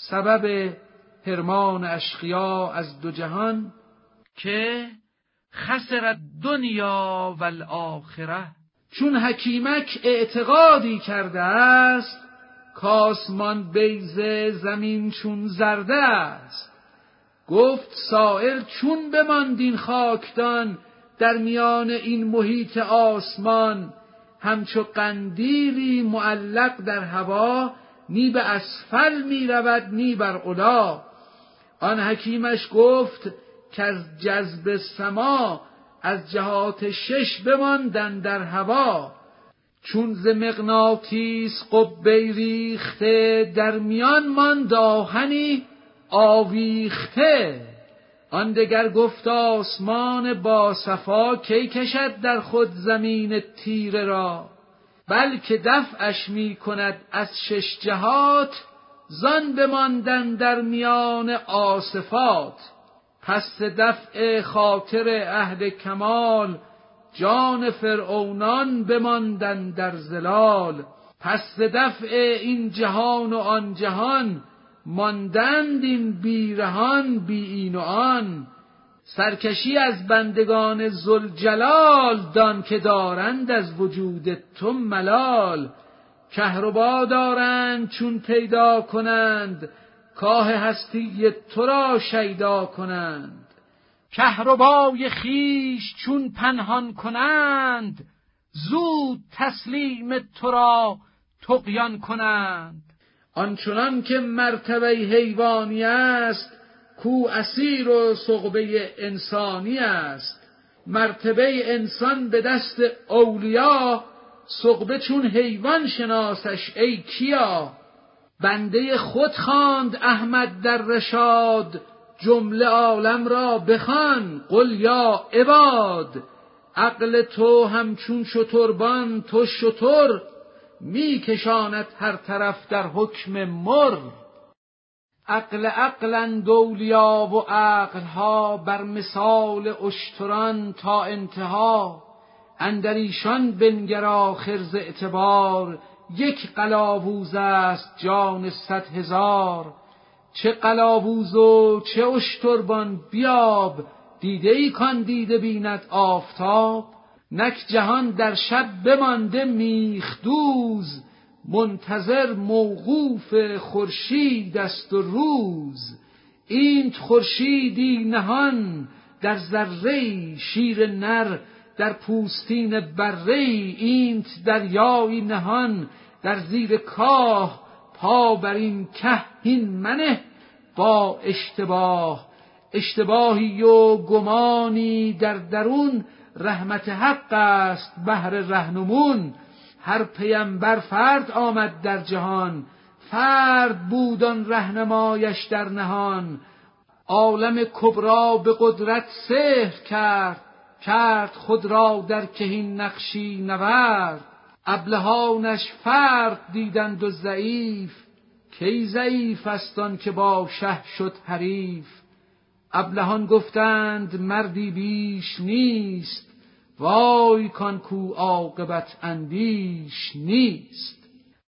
سبب حرمان اشقیا از دو جهان، که خسر الدنیا و الاخره. چون حکیمک اعتقادی کرده است کاسمان بیضه زمین چون زرده است. گفت سائل چون بماند این خاکدان در میان این محیط آسمان، همچو قندیلی معلق در هوا، نی به اسفل می رود نی بر علا. آن حکیمش گفت که از جذب سما از جهات 6 بماندن در هوا. چون ز مغناطیس قبه ریخته، در میان ماند آهنی آویخته. آن دگر گفت آسمان با صفا، کی کشد در خود زمین تیره را. بلکه دفعش می کند از 6 جهات، زان بماندن در میان آصفات. پس دفع خاطر اهل کمال، جان فرعونان بماندن در ظلال. پس دفع این جهان و آن جهان، ماندند این بیرهان بی این و آن. سرکشی از بندگان ذوالجلال، دان که دارند از وجود تو ملال. کهربا دارند چون پیدا کنند، کاه هستی تو را شیدا کنند. کهربای خویش چون پنهان کنند، زود تسلیم تو را طغیان کنند. آنچنان که مرتبه حیوانی است، کو اسیر و ثقبه انسانی است. مرتبه انسان به دست اولیا، ثقبه چون حیوان شناسش ای کیا. بنده خود خواند احمد در رشاد، جمله عالم را بخوان قل یا عباد. عقل تو همچون شتربان تو شتر، می کشاند هر طرف در حکم مر. عقلند اولیا و عقلها، بر مثال اشتران تا انتها. اندر ایشان بنگر آخر ز اعتبار، یک قلاووز است جان 100,000. چه قلاووز و چه اشتربان بیاب، دیده ای کان دیده بیند آفتاب. نک جهان در شب بمانده میخدوز، منتظر موقوف خورشید است و روز. اینت خورشیدی نهان در ذره، شیر نر در پوستین بره. اینت دریایی نهان در زیر کاه، پا بر این که هین منه با اشتباه. اشتباهی و گمانی در درون، رحمت حق است بهر رهنمون. هر پیمبر فرد آمد در جهان، فرد بود آن رهنمایش در نهان. عالم کبری به قدرت سحر کرد خود را در کهین نقشی نورد. ابلهانش فرد دیدند و ضعیف، کی ضعیف است آن که با شه شد حریف. ابلهان گفتند مردی بیش نیست، وای کان کو عاقبت اندیش نیست.